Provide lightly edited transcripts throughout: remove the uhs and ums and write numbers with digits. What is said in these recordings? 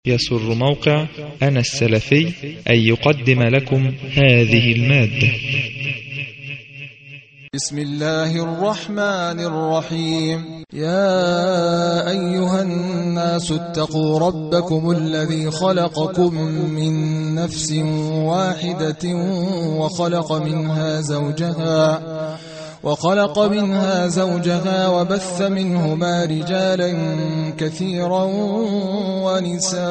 يسر موقع أنا السلفي أن يقدم لكم هذه المادة. بسم الله الرحمن الرحيم. يا أيها الناس اتقوا ربكم الذي خلقكم من نفس واحدة وخلق منها زوجها وبث منهما رجالا كثيرا ونساء،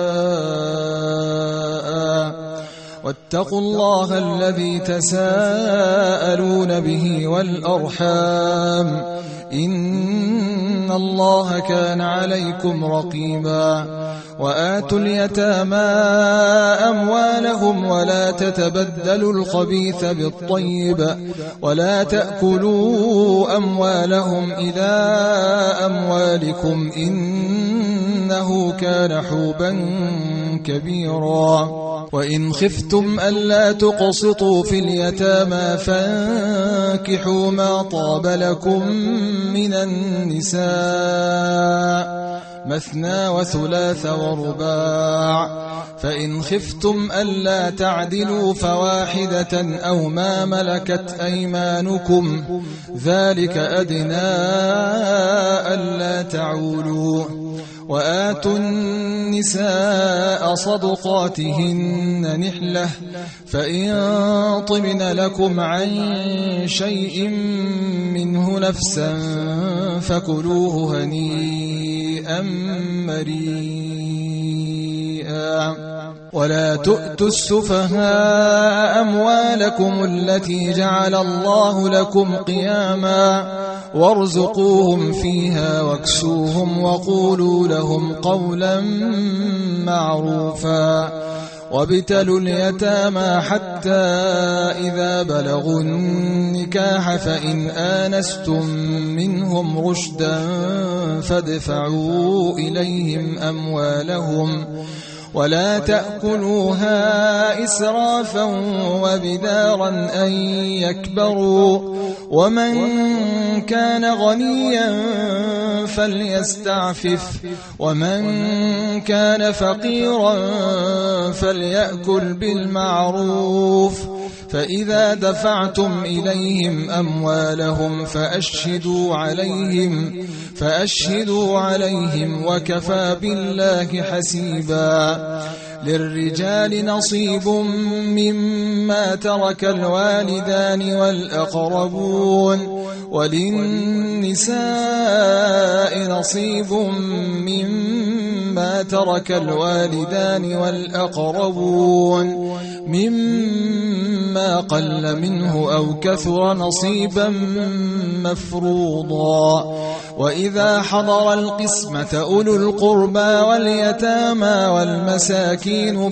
واتقوا الله الذي تساءلون به والأرحام، إن الله كان عليكم رقيبا. وآتوا اليتامى أموالهم ولا تتبدلوا الخبيث بالطيب ولا تأكلوا أموالهم إلى أموالكم إنه كان حوبا كبيرا. وإن خفتم ألا تقسطوا في اليتامى فانكحوا ما طاب لكم من النساء مثنى وثلاث ورباع، فإن خفتم ألا تعدلوا فواحدة أو ما ملكت أيمانكم ذلك أدنى ألا تعولوا. وآتوا النساء صدقاتهن نحلة، فإن طبن لكم عن شيء منه نفسا فكلوه هنيئا مريئا. ولا تؤتوا السفهاء أموالكم التي جعل الله لكم قياما وارزقوهم فيها واكسوهم وقولوا لهم قولا معروفا. وابتلوا اليتامى حتى إذا بلغوا النكاح فإن آنستم منهم رشدا فادفعوا إليهم أموالهم ولا تأكلوها إسرافا وبدارا أن يكبروا. ومن كان غنيا فليستعفف ومن كان فقيرا فليأكل بالمعروف. فإذا دفعتم إليهم أموالهم فأشهدوا عليهم وكفى بالله حسيبا. للرجال نصيب مما ترك الوالدان والأقربون وللنساء نصيب مما ترك الوالدان والأقربون مما قل منه أو كثر نصيبا مفروضا. وإذا حضر القسمة أولو القربى واليتامى والمساكين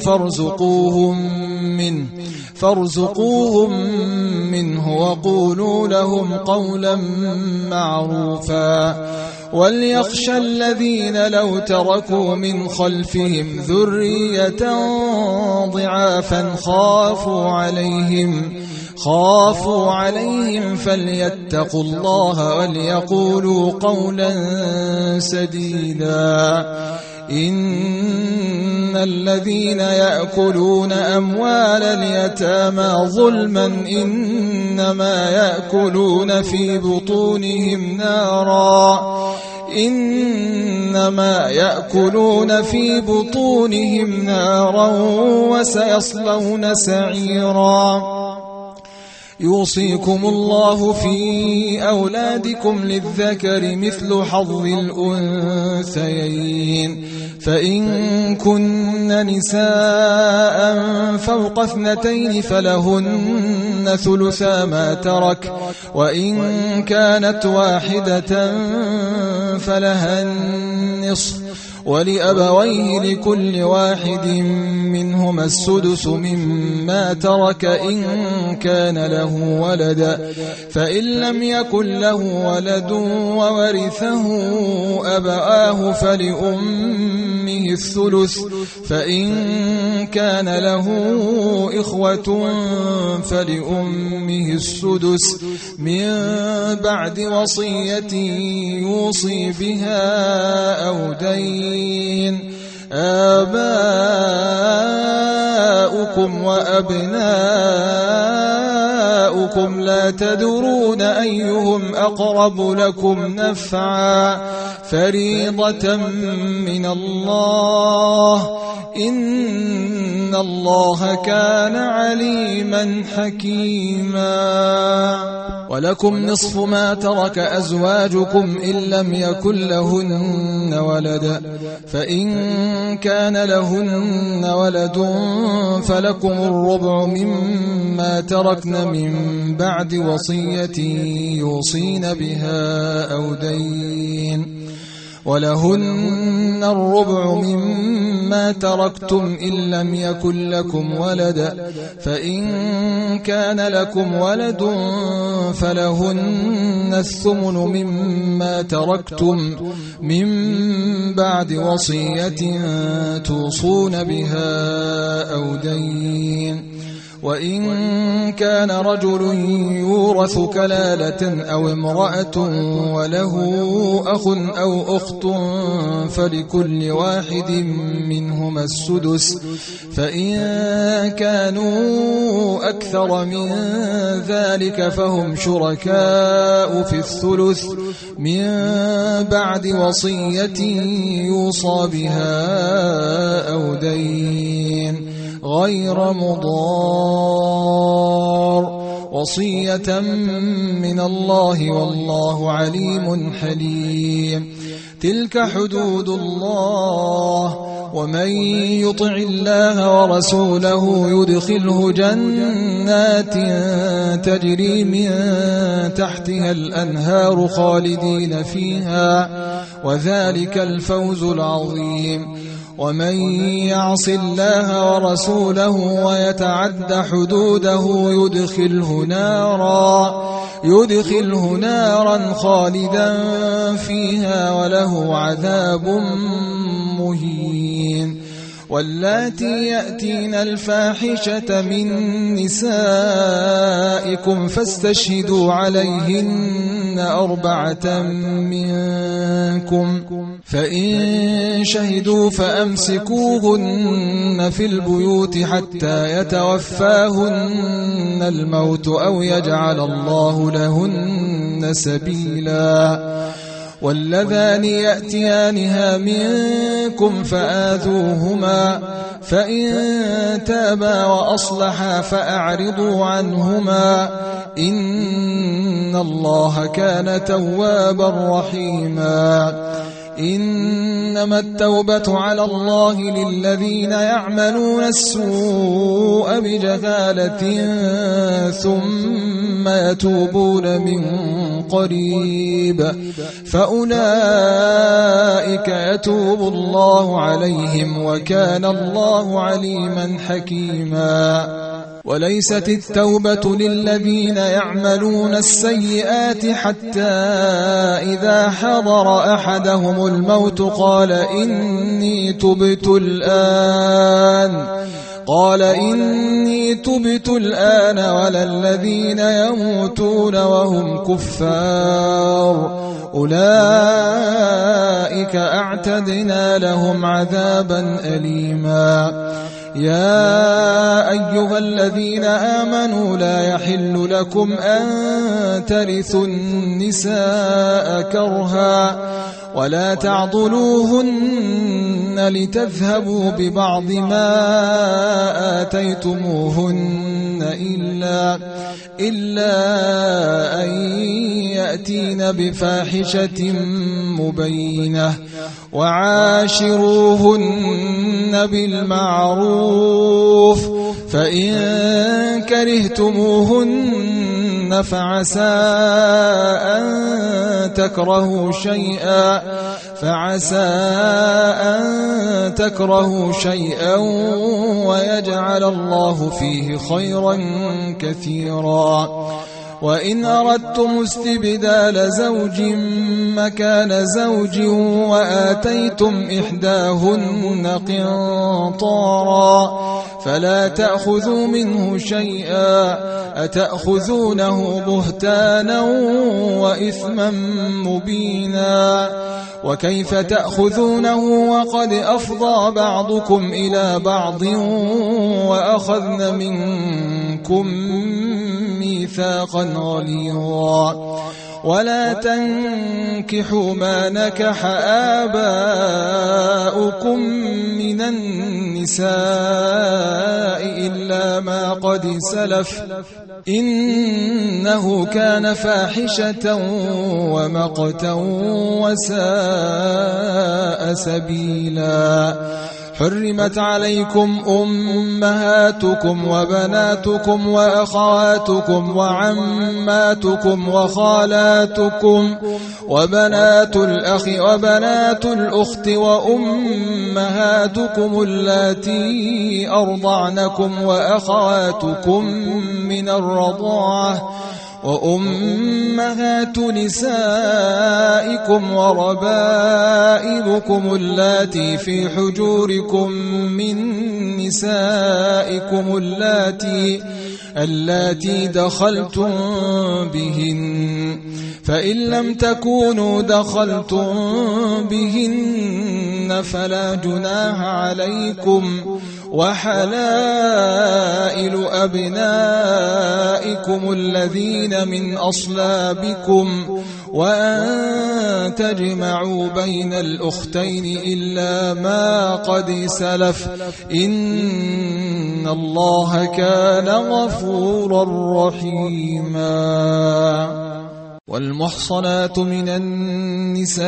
فارزقوهم منه وقولوا لهم قولا معروفا. وليخشى الذين لو تركوا من خلفهم ذرية ضعافا خافوا عليهم فليتقوا الله وليقولوا قولا سديدا. إن الذين يأكلون أموال اليتامى ظلما إنما يأكلون في بطونهم نارا وسيصلون سعيرا. يوصيكم الله في أولادكم للذكر مثل حظ الأنثيين، فإن كن نساء فوق 2 فلهن ثلثا ما ترك، وإن كانت واحدة فلها النصف، ولأبويه لكل واحد منهما السدس مما ترك إن كان له ولد، فإن لم يكن له ولد وورثه أبواه فلأمه الثلث، فإن كان له إخوة فلأمه السدس من بعد وصية يوصي بها أو دين. آباؤكم وأبناؤكم لا تدرون أيهم أقرب لكم نفعا فريضة من الله إن الله كان عليما حكيما ولكم نصف ما ترك أزواجكم إن لم يكن لهن ولد فإن كان لهن ولد فلكم الربع مما تركن من بعد وصية يوصين بها أو دين ولهن الربع مما تركتم إن لم يكن لكم ولد فإن كان لكم ولد فلهن الثمن مما تركتم من بعد وصية توصون بها أو دين وإن كان رجل يورث كلالة أو امرأة وله أخ أو أخت فلكل واحد منهما السدس فإن كانوا أكثر من ذلك فهم شركاء في الثلث من بعد وصية يوصى بها أو دين غير مضار وصية من الله والله عليم حليم تلك حدود الله ومن يطع الله ورسوله يدخله جنات تجري من تحتها الأنهار خالدين فيها وذلك الفوز العظيم ومن يعص الله ورسوله ويتعد حدوده يدخله نارا خالدا فيها وله عذاب مهين واللاتي يأتين الفاحشة من نسائكم فاستشهدوا عليهن 4 منكم فإن شهدوا فأمسكوهن في البيوت حتى يتوفاهن الموت أو يجعل الله لهن سبيلا واللذان يأتيانها منكم فآذوهما فإن تابا وأصلحا فأعرضوا عنهما إن الله كان توابا رحيما إنما التوبة على الله للذين يعملون السوء بجهالة ثم يتوبون من قريب فأولئك يتوب الله عليهم وكان الله عليما حكيما وليست التوبة للذين يعملون السيئات حتى إذا حضر أحدهم الموت قال إني تبت الآن ولا الذين يموتون وهم كفار أولئك أعتدنا لهم عذابا أليما يا أيها الذين آمنوا لا يحل لكم أن ترثوا النساء كرها ولا تعضلوهن لتذهبوا ببعض ما آتيتموهن إلا أن يأتين بفاحشة مبينة وعاشروهن بالمعروف فإن كرهتموهن فعسى أن تكرهوا شيئا ويجعل الله فيه خيرا كثيرا وإن أردتم استبدال زوج مكان زوج وآتيتم إحداهن قنطارا فلا تأخذوا منه شيئا أتأخذونه بهتانا وإثما مبينا وكيف تأخذونه وقد أفضى بعضكم إلى بعض وأخذن منكم ميثاقا غليظا ولا تنكحوا ما نكح آباؤكم من النساء إلا ما قد سلف إنه كان فاحشة ومقتا وساء سبيلا. حرمت عليكم أمهاتكم وبناتكم وأخواتكم وعماتكم وخالاتكم وبنات الأخ وبنات الأخت وأمهاتكم اللاتي أرضعنكم وأخواتكم من الرضاعة وأمهات نسائكم وربائبكم اللاتي في حجوركم من نسائكم اللاتي دخلتم بهن فإن لم تكونوا دخلتم بهن فلا جناح عليكم وحلائل أبنائكم الذين من أصلابكم وأن تجمعوا بين الأختين إلا ما قد سلف إن الله كان غفورا رحيما. والمحصنات من النساء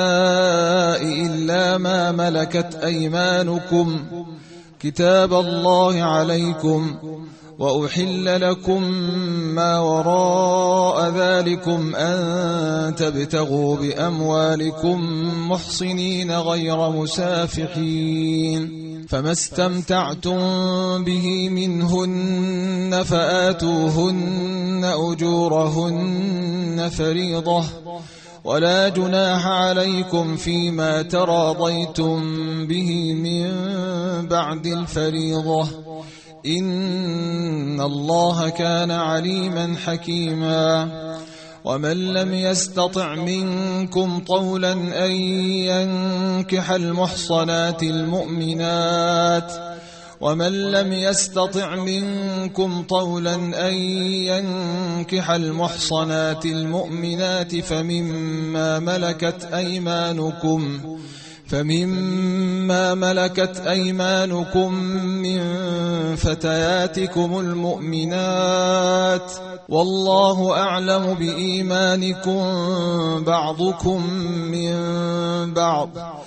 إلا ما ملكت أيمانكم كتاب الله عليكم وأحل لكم ما وراء ذلكم أن تبتغوا بأموالكم محصنين غير مسافحين فما استمتعتم به منهن فآتوهن أجورهن فريضة ولا جناح عليكم فيما تراضيتم به من بعد الفريضة إن الله كان عليما حكيما. ومن لم يستطع منكم طولا أن ينكح المحصنات المؤمنات فمما ملكت أيمانكم من فتياتكم المؤمنات والله أعلم بإيمانكم بعضكم من بعض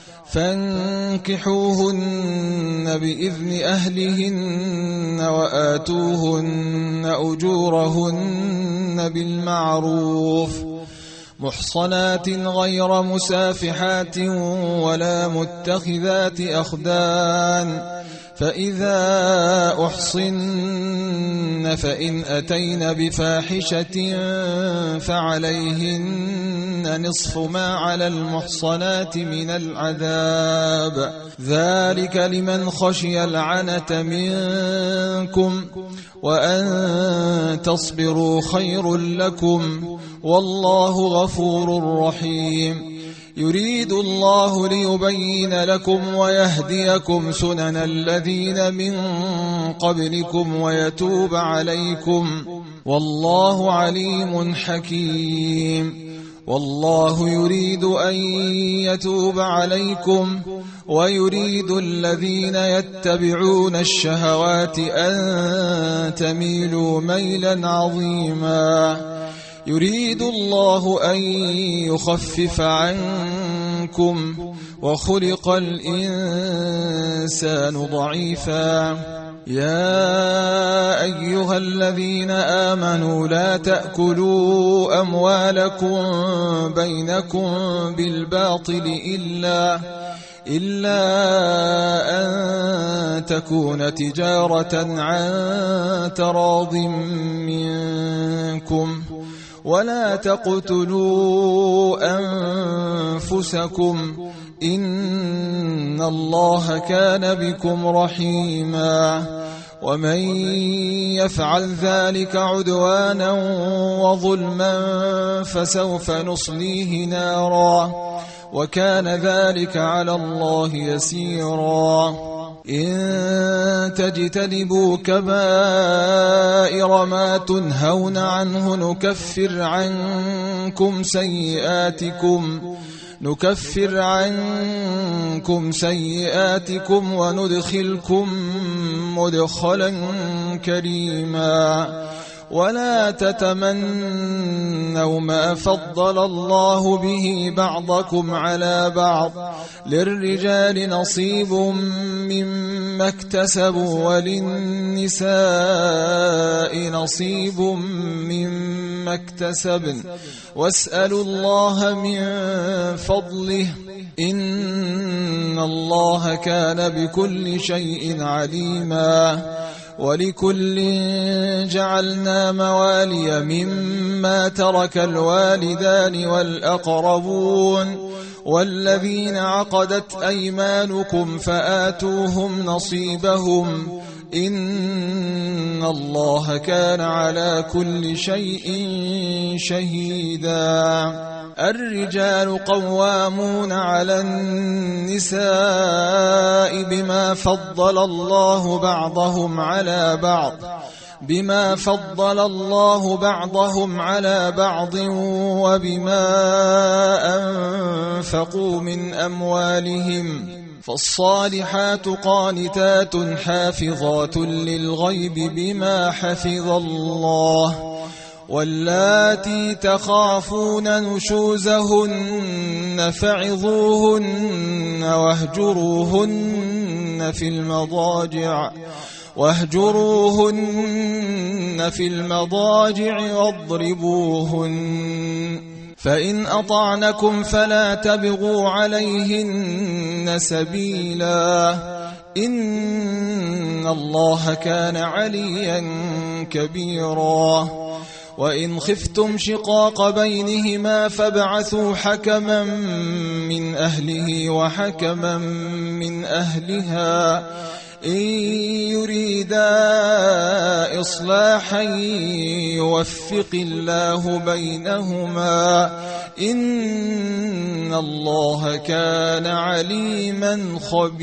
فانكحوهن بإذن أهلهن وآتوهن أجورهن بالمعروف محصنات غير مسافحات ولا متخذات أخدان فإذا أحصن فإن أتين بفاحشة فعليهن نصف ما على المحصنات من العذاب ذلك لمن خشي العنة منكم وأن تصبروا خير لكم والله غفور رحيم. يريد الله ليبين لكم ويهديكم سنن الذين من قبلكم ويتوب عليكم والله عليم حكيم. والله يريد أن يتوب عليكم ويريد الذين يتبعون الشهوات أن تميلوا ميلا عظيما. يريد الله أن يخفف عنكم وخلق الإنسان ضعيفا. يا أيها الذين آمنوا لا تأكلوا أموالكم بينكم بالباطل إلا أن تكون تجارة عن تراض منكم ولا تقتلوا أنفسكم إن الله كان بكم رحيما. ومن يفعل ذلك عدوانا وظلما فسوف نصليه نارا وكان ذلك على الله يسيرا. إن تجتنبوا كبائر ما تنهون عنه نكفر عنكم سيئاتكم وندخلكم مدخلا كريما. ولا تتمنوا ما فضل الله به بعضكم على بعض، للرجال نصيب مما اكتسبوا وللنساء نصيب مما اكتسبن، واسألوا الله من فضله إن الله كان بكل شيء عليما. ولكل جعلنا موالي مما ترك الوالدان والأقربون والذين عقدت أيمانكم فآتوهم نصيبهم إن الله كان على كل شيء شهيدا. الرجال قوامون على النساء بما فضل الله بعضهم على بعض وبما أنفقوا من أموالهم. فالصالحات قانتات حافظات للغيب بما حفظ الله. واللاتي تخافون نشوزهن فعظوهن واهجروهن في المضاجع واضربوهن، فإن أطعنكم فلا تبغوا عليهن سبيلا إن الله كان عليا كبيرا. وإن خفتم شقاق بينهما فابعثوا حكما من أهله وحكما من أهلها إن يريدا إصلاحا يوفق الله بينهما إن الله كان عليما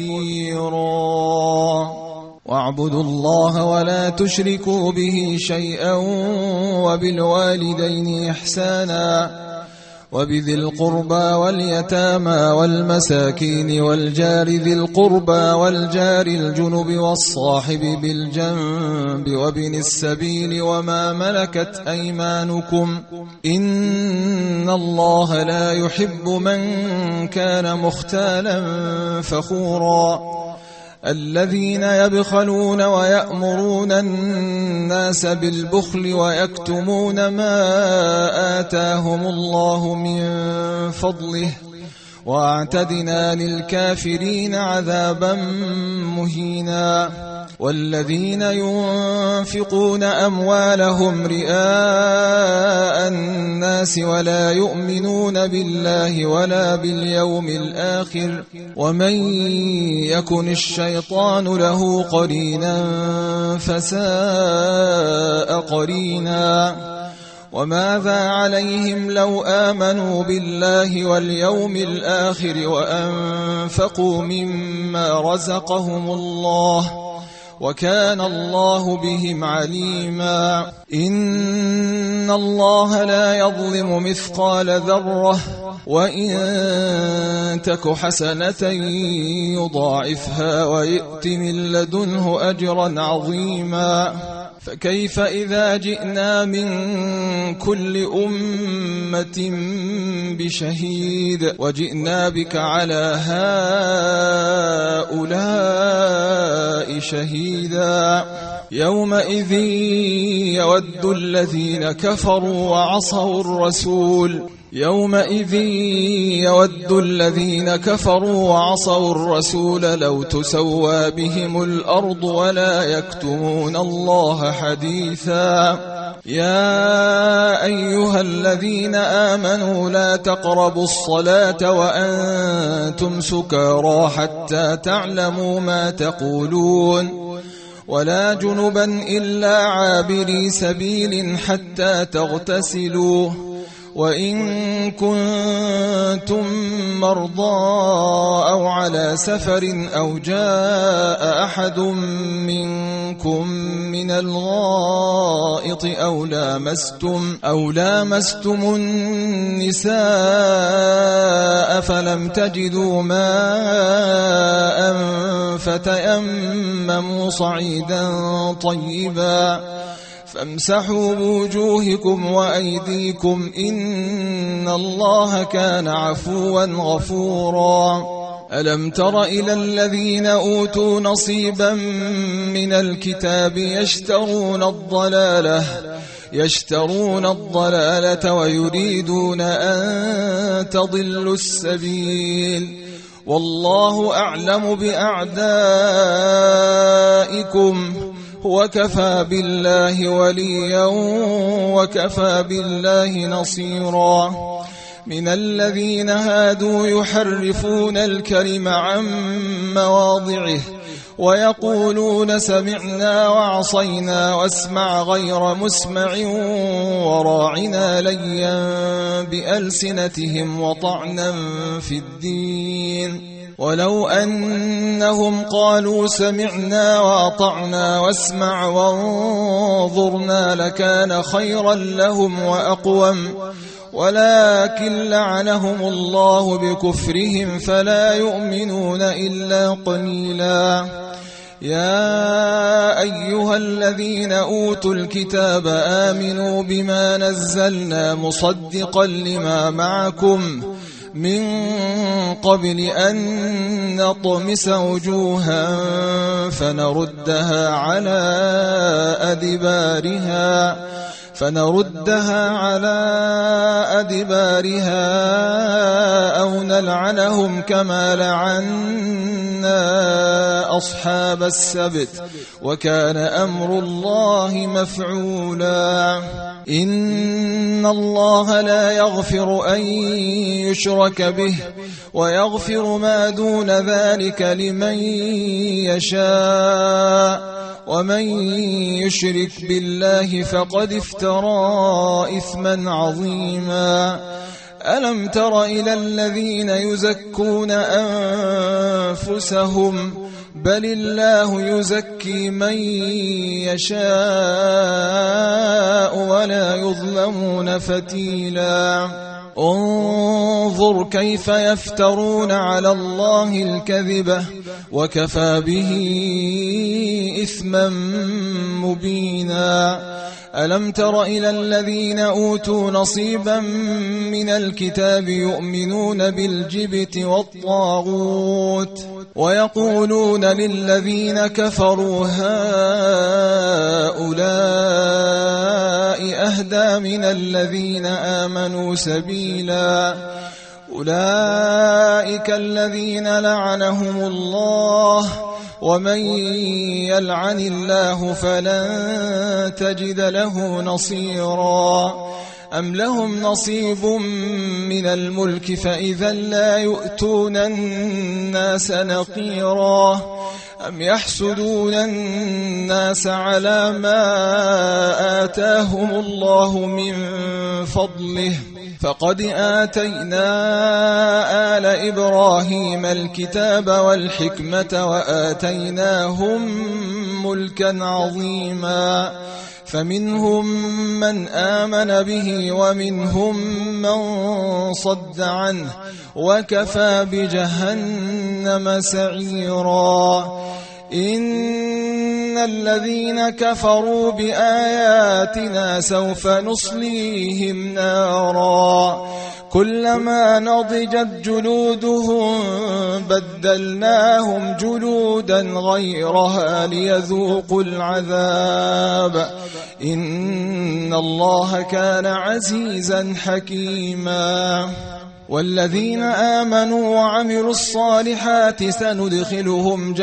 خبيرا. واعبدوا الله ولا تشركوا به شيئا وبالوالدين إحسانا وبذي القربى واليتامى والمساكين والجار ذي القربى والجار الجنب والصاحب بالجنب وابن السبيل وما ملكت أيمانكم إن الله لا يحب من كان مختالا فخورا. الذين يبخلون ويأمرون الناس بالبخل ويكتمون ما آتاهم الله من فضله واعتدنا للكافرين عذابا مهينا. والذين ينفقون أموالهم رئاء الناس ولا يؤمنون بالله ولا باليوم الآخر ومن يكن الشيطان له قرينا فساء قرينا. وماذا عليهم لو آمنوا بالله واليوم الآخر وأنفقوا مما رزقهم الله وكان الله بهم عليما. إن الله لا يظلم مثقال ذرة وإن تك حسنة يضاعفها ويؤت من لدنه أجرا عظيما. فكيف إذا جئنا من كل أمة بشهيد وجئنا بك على هؤلاء شهيدا. يومئذ يود الذين كفروا وعصوا الرسول لو تسوى بهم الأرض ولا يكتمون الله حديثا. يا أيها الذين آمنوا لا تقربوا الصلاة وأنتم سكارى حتى تعلموا ما تقولون ولا جنبا إلا عابري سبيل حتى تغتسلوا وإن كنتم مرضى أو على سفر أو جاء أحد منكم من الغائط أو لامستم النساء فلم تجدوا ماء فتيمموا صعيدا طيبا فامسحوا بوجوهكم وأيديكم إن الله كان عفوا غفورا ألم تر إلى الذين أوتوا نصيبا من الكتاب يشترون الضلالة ويريدون أن تضلوا السبيل والله أعلم بأعدائكم وكفى بالله وليا وكفى بالله نصيرا من الذين هادوا يحرفون الكلم عن مواضعه ويقولون سمعنا وعصينا واسمع غير مسمع وراعنا ليا بألسنتهم وطعنا في الدين ولو أنهم قالوا سمعنا وأطعنا واسمع وانظرنا لكان خيرا لهم وأقوم ولكن لعنهم الله بكفرهم فلا يؤمنون إلا قليلا يا أيها الذين أوتوا الكتاب آمنوا بما نزلنا مصدقا لما معكم من قبل أن نطمس وجوها فنردها على أدبارها أو نلعنهم كما لعنا أصحاب السبت وكان أمر الله مفعولا إن الله لا يغفر أن يشرك به ويغفر ما دون ذلك لمن يشاء ومن يشرك بالله فقد افترى إثما عظيما ألم تر إلى الذين يزكون أنفسهم بل الله يزكي من يشاء ولا يظلمون فتيلا انظر كيف يفترون على الله الكذب وكفى به إثما مبينا ألم تر إلى الذين أوتوا نصيبا من الكتاب يؤمنون بالجبت والطاغوت ويقولون للذين كفروا هؤلاء أهدى من الذين آمنوا سبيلا أولئك الذين لعنهم الله ومن يلعن الله فلن تجد له نصيرا أم لهم نصيب من الملك فإذا لا يؤتون الناس نقيرا أم يحسدون الناس على ما آتاهم الله من فضله فقد آتينا آل إبراهيم الكتاب والحكمة وآتيناهم ملكا عظيما فمنهم من آمن به ومنهم من صد عنه وكفى بجهنم سعيرا إن الذين كفروا بآياتنا سوف نصليهم نارا كلما نضجت جلودهم بدلناهم جلودا غيرها ليذوقوا العذاب إن الله كان عزيزا حكيما والذين آمنوا وعملوا الصالحات سندخلهم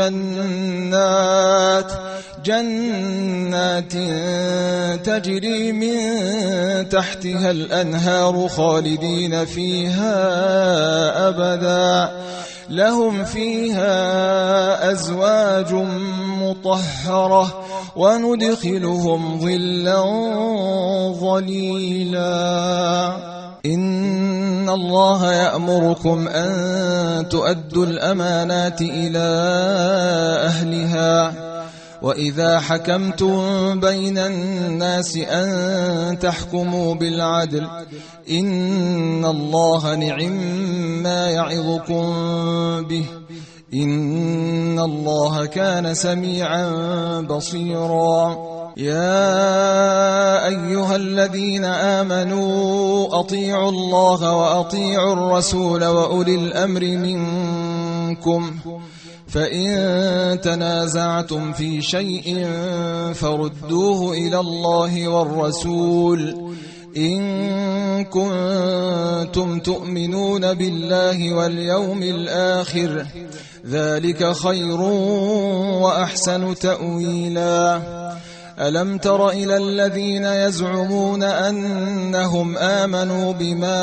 جنات تجري من تحتها الأنهار خالدين فيها أبدا لهم فيها أزواج مطهرة وندخلهم ظلا ظليلا إن الله يأمركم أن تؤدوا الأمانات إلى أهلها وإذا حكمتم بين الناس أن تحكموا بالعدل إن الله نعم يعظكم به إن الله كان سميعا بصيرا يا أيها الذين آمنوا أطيعوا الله وأطيعوا الرسول وأولي الأمر منكم فإن تنازعتم في شيء فردوه إلى الله والرسول إن كنتم تؤمنون بالله واليوم الآخر ذلك خير وأحسن تأويلا ألم تر إلى الذين يزعمون أنهم آمنوا بما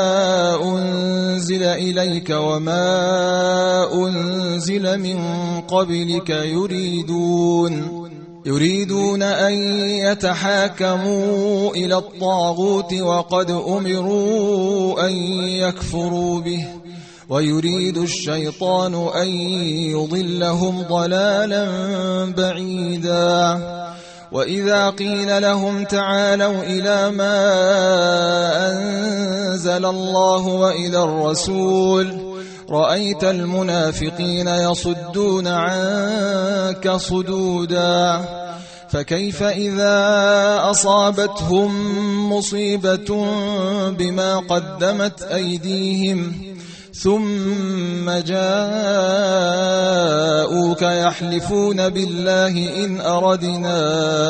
أنزل إليك وما أنزل من قبلك يريدون أن يتحاكموا إلى الطاغوت وقد أمروا أن يكفروا به ويريد الشيطان أن يضلهم ضلالا بعيدا وإذا قيل لهم تعالوا إلى ما أنزل الله وإلى الرسول رأيت المنافقين يصدون عنك صدودا فكيف إذا أصابتهم مصيبة بما قدمت أيديهم ثم جاءوك يحلفون بالله إن أردنا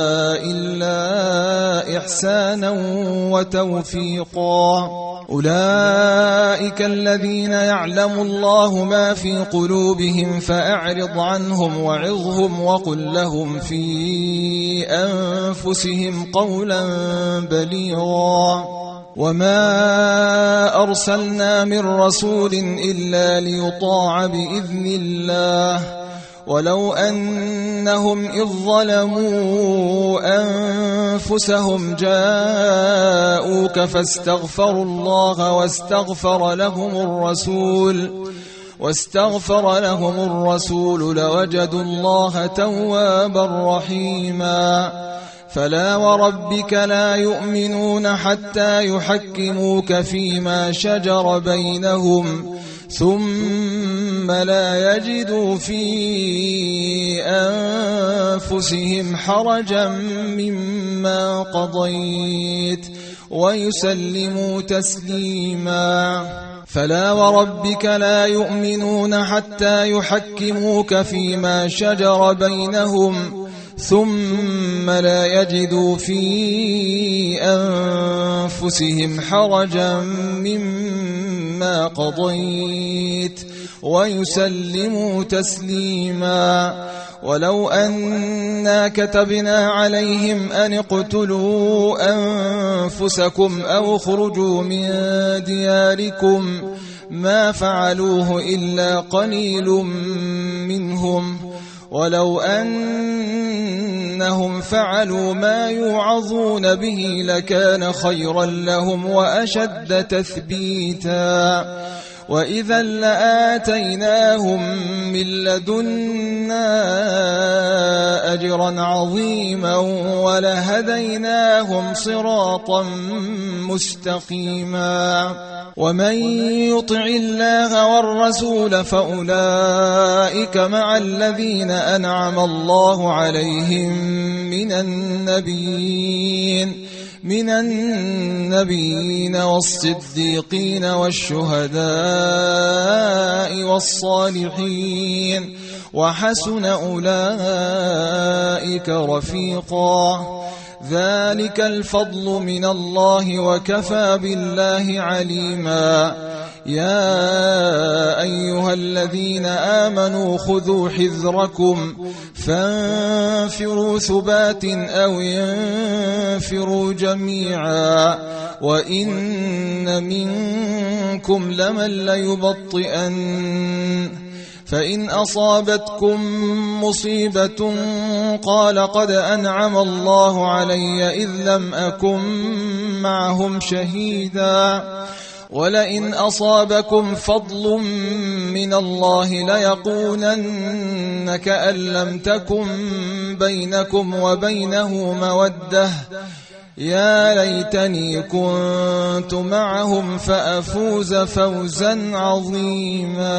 إلا إحسانا وتوفيقا أولئك الذين يعلم الله ما في قلوبهم فأعرض عنهم وعظهم وقل لهم في أنفسهم قولا بليغا وما أرسلنا من رسول إلا ليطاع بإذن الله ولو أنهم إذ ظلموا أنفسهم جاءوك فاستغفروا الله واستغفر لهم الرسول لوجدوا الله توابا رحيما فلا وربك لا يؤمنون حتى يحكموك فيما شجر بينهم ثم لا يجدوا في أنفسهم حرجا مما قضيت ويسلموا تسليما فلا وربك لا يؤمنون حتى يحكموك فيما شجر بينهم ثم لا يجدوا في أنفسهم حرجا مما قضيت ويسلموا تسليما ولو أنا كتبنا عليهم أن اقتلوا أنفسكم أو اخرجوا من دياركم ما فعلوه إلا قليل منهم ولو أنهم فعلوا ما يوعظون به لكان خيرا لهم وأشد تثبيتا وإذا لآتيناهم من لدنا أجرا عظيما ولهديناهم صراطا مستقيما ومن يطع الله والرسول فأولئك مع الذين أنعم الله عليهم من النبيين والصديقين والشهداء والصالحين وحسن أولئك رفيقا ذلك الفضل من الله وكفى بالله عليما يا أيها الذين آمنوا خذوا حذركم فانفروا ثبات أو ينفروا جميعا وإن منكم لمن ليبطئن فإن أصابتكم مصيبة قال قد أنعم الله علي إذ لم أكن معهم شهيدا ولئن أصابكم فضل من الله ليقولن كأن لم تكن بينكم وبينه مودة يا ليتني كنت معهم فأفوز فوزا عظيما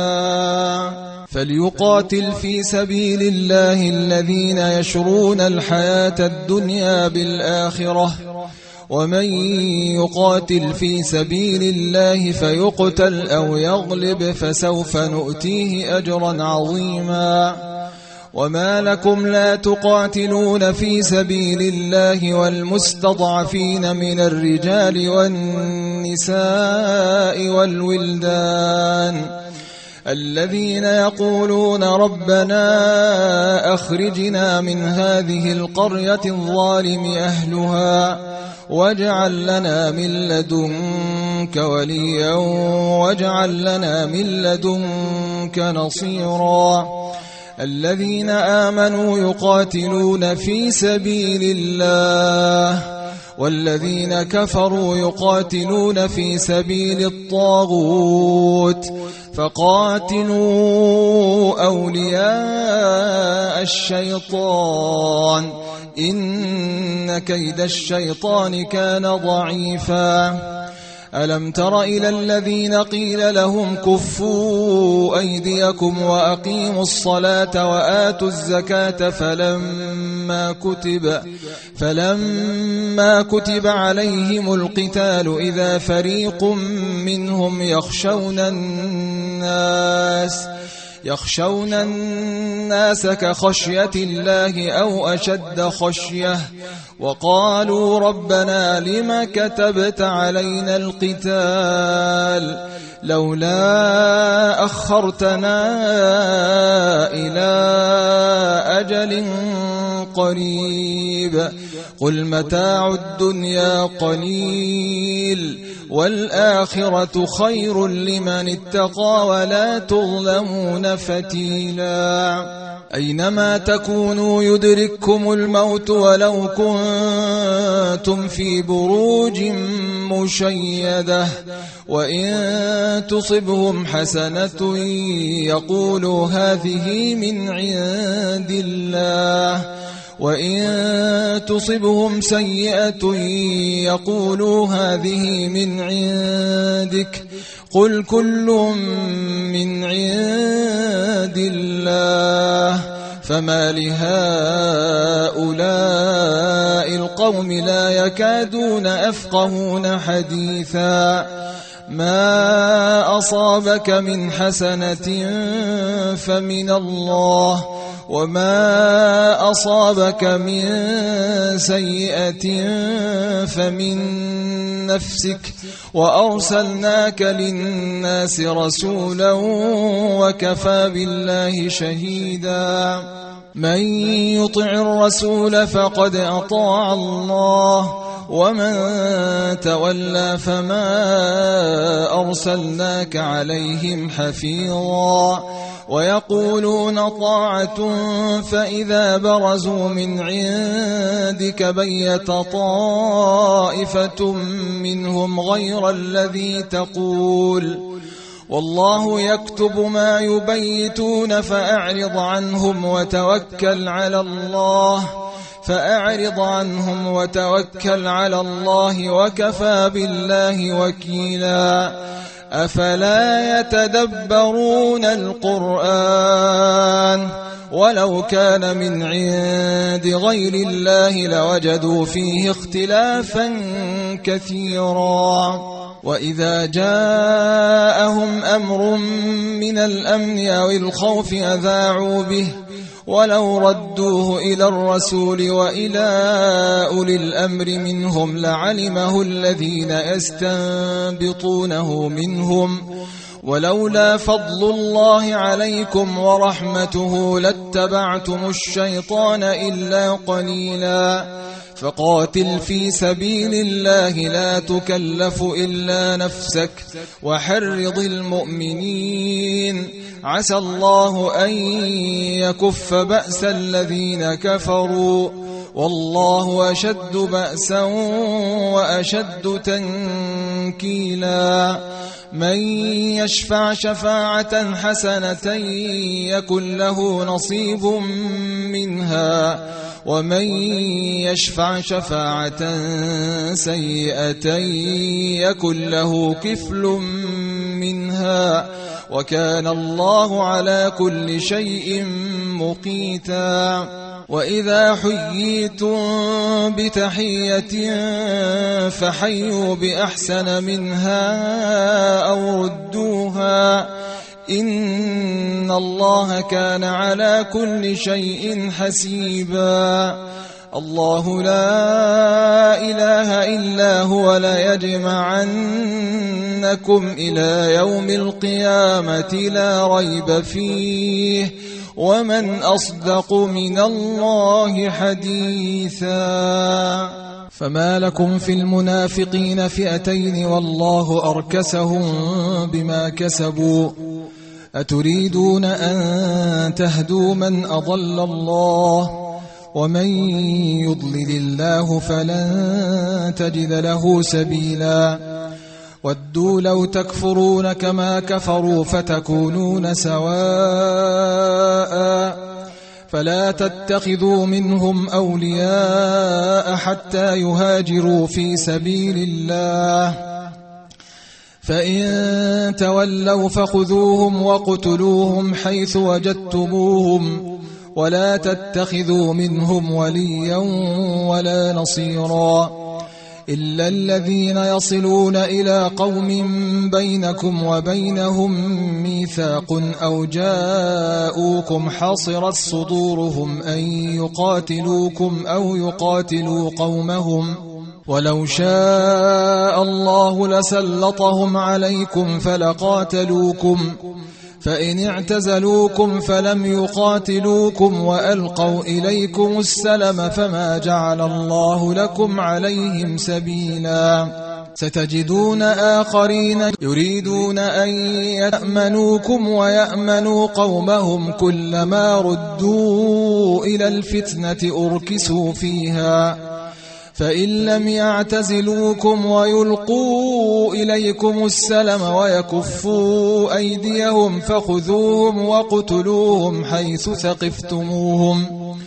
فليقاتل في سبيل الله الذين يشرون الحياة الدنيا بالآخرة ومن يقاتل في سبيل الله فيقتل أو يغلب فسوف نؤتيه أجرا عظيما وما لكم لا تقاتلون في سبيل الله والمستضعفين من الرجال والنساء والولدان الذين يقولون ربنا أخرجنا من هذه القرية الظالم أهلها واجعل لنا من لدنك وليا واجعل لنا من لدنك نصيرا الذين آمنوا يقاتلون في سبيل الله والذين كفروا يقاتلون في سبيل الطاغوت فقاتلوا أولياء الشيطان إن كيد الشيطان كان ضعيفا ألم تر إلى الذين قيل لهم كفوا أيديكم وأقيموا الصلاة وآتوا الزكاة فلما كتب عليهم القتال إذا فريق منهم يخشون الناس كخشية الله أو أشد خشية وقالوا ربنا لما كتبت علينا القتال لولا أخرتنا إلى أجل قريب قل متاع الدنيا قليل والآخرة خير لمن اتقى ولا تظلمون فتيلا أينما تكونوا يدرككم الموت ولو كنتم في بروج مشيدة وإن تصبهم حسنة يقولوا هذه من عند الله وإن تصبهم سيئة يقولوا هذه من عندك قل كل من عند الله فما لهؤلاء القوم لا يكادون يفقهون حديثا ما أصابك من حسنة فمن الله وما أصابك من سيئة فمن نفسك وأرسلناك للناس رسولا وكفى بالله شهيدا من يطع الرسول فقد أطاع الله ومن تولى فما أرسلناك عليهم حفيظا ويقولون طاعة فإذا برزوا من عندك بيت طائفة منهم غير الذي تقول والله يكتب ما يبيتون فأعرض عنهم وتوكل على الله وكفى بالله وكيلا أفلا يتدبرون القرآن ولو كان من عند غير الله لوجدوا فيه اختلافا كثيرا وإذا جاءهم أمر من الأمن أو الخوف أذاعوا به ولو ردوه إلى الرسول وإلى أولي الأمر منهم لعلمه الذين يستنبطونه منهم ولولا فضل الله عليكم ورحمته لاتبعتم الشيطان إلا قليلا فقاتل في سبيل الله لا تكلف إلا نفسك وحرض المؤمنين عسى الله أن يكف بأس الذين كفروا والله أشد بأسا وأشد تنكيلا من يشفع شفاعة حسنة يكن له نصيب منها ومن يشفع شفاعة سيئة يكن له كفل منها وكان الله على كل شيء مقيتا وإذا حييتم بتحية فحيوا بأحسن منها أو ردوها إن الله كان على كل شيء حسيبا الله لا إله إلا هو ليجمعنكم إلى يوم القيامة لا ريب فيه ومن أصدق من الله حديثا فما لكم في المنافقين فئتين والله أركسهم بما كسبوا أتريدون أن تهدوا من أضل الله ومن يضلل الله فلن تجد له سبيلا ودوا لو تكفرون كما كفروا فتكونون سواء فلا تتخذوا منهم أولياء حتى يهاجروا في سبيل الله فإن تولوا فخذوهم وقتلوهم حيث وجدتموهم ولا تتخذوا منهم وليا ولا نصيرا إلا الذين يصلون إلى قوم بينكم وبينهم ميثاق أو جاءوكم حصرت صدورهم أن يقاتلوكم أو يقاتلوا قومهم ولو شاء الله لسلطهم عليكم فلقاتلوكم فإن اعتزلوكم فلم يقاتلوكم وألقوا إليكم السلم فما جعل الله لكم عليهم سبيلا ستجدون آخرين يريدون أن يأمنوكم ويأمنوا قومهم كلما ردوا إلى الفتنة أركسوا فيها فإن لم يعتزلوكم ويلقوا إليكم السلم ويكفوا أيديهم فخذوهم وقتلوهم حيث ثقفتموهم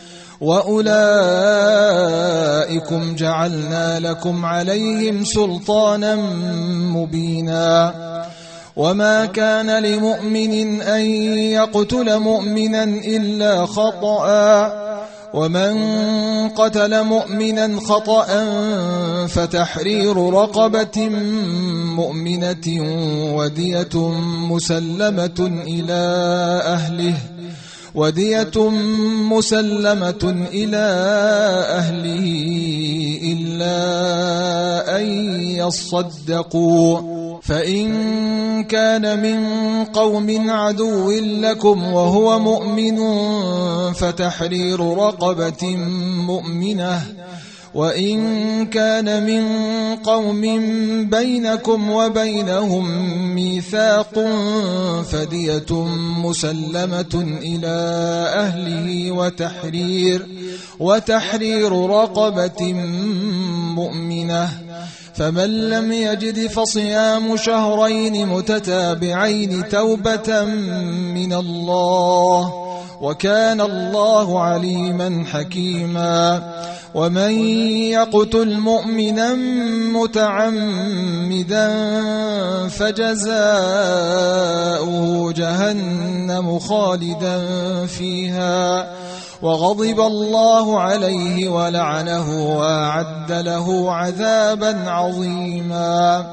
وأولئكم جعلنا لكم عليهم سلطانا مبينا وما كان لمؤمن أن يقتل مؤمنا إلا خطأ ومن قتل مؤمنا خطأ فتحرير رقبة مؤمنة ودية مسلمة إلى أهله إلا أن يصدقوا فإن كان من قوم عدو لكم وهو مؤمن فتحرير رقبة مؤمنة وإن كان من قوم بينكم وبينهم ميثاق فدية مسلمة إلى أهله وتحرير رقبة مؤمنة فمن لم يجد فصيام شهرين متتابعين توبة من الله وكان الله عليما حكيما ومن يقتل مؤمنا متعمدا فجزاؤه جهنم خالدا فيها وغضب الله عليه ولعنه وأعد له عذابا عظيما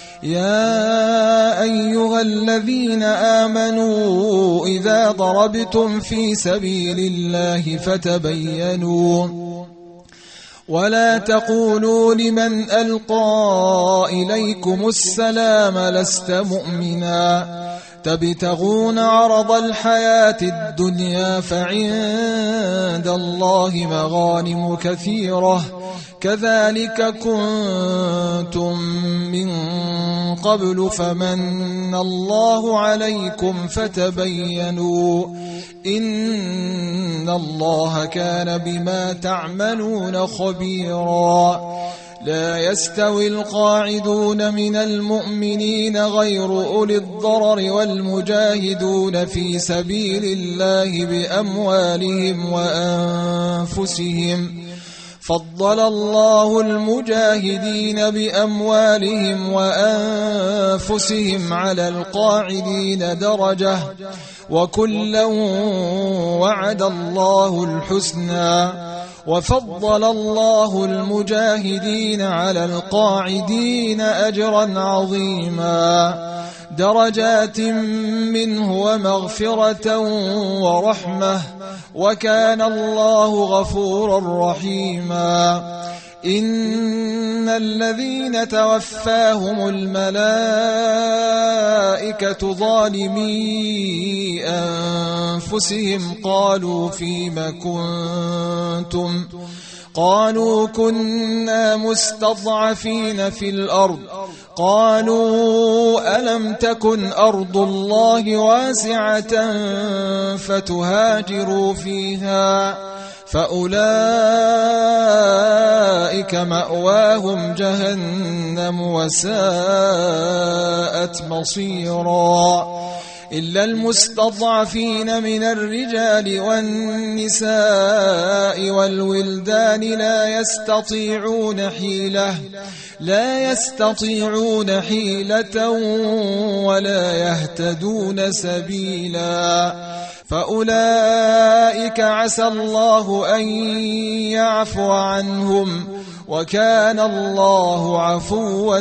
يا أيها الذين آمنوا إذا ضربتم في سبيل الله فتبينوا ولا تقولوا لمن ألقى إليكم السلام لست مؤمنا تبتغون عرض الحياة الدنيا فعند الله مغانم كثيرة كذلك كنتم من قبل فمن الله عليكم فتبينوا إن الله كان بما تعملون خبيرا. لا يستوي القاعدون من المؤمنين غير أولي الضرر والمجاهدون في سبيل الله بأموالهم وأنفسهم. فضل الله المجاهدين بأموالهم وأنفسهم على القاعدين درجة وكلا وعد الله الحسنى. وفضل الله المجاهدين على القاعدين أجرا عظيما درجات منه ومغفرة ورحمة وكان الله غفورا رحيما. إن الذين توفاهم الملائكة ظالمي أنفسهم قالوا فيم كنتم قالوا كنا مستضعفين في الأرض قالوا ألم تكن أرض الله واسعة فتهاجروا فيها فأولئك مأواهم جهنم وساءت مصيرا. إلا المستضعفين من الرجال والنساء والولدان لا يستطيعون حيلة ولا يهتدون سبيلا. فأولئك عسى الله أن يعفو عنهم وكان الله عفوا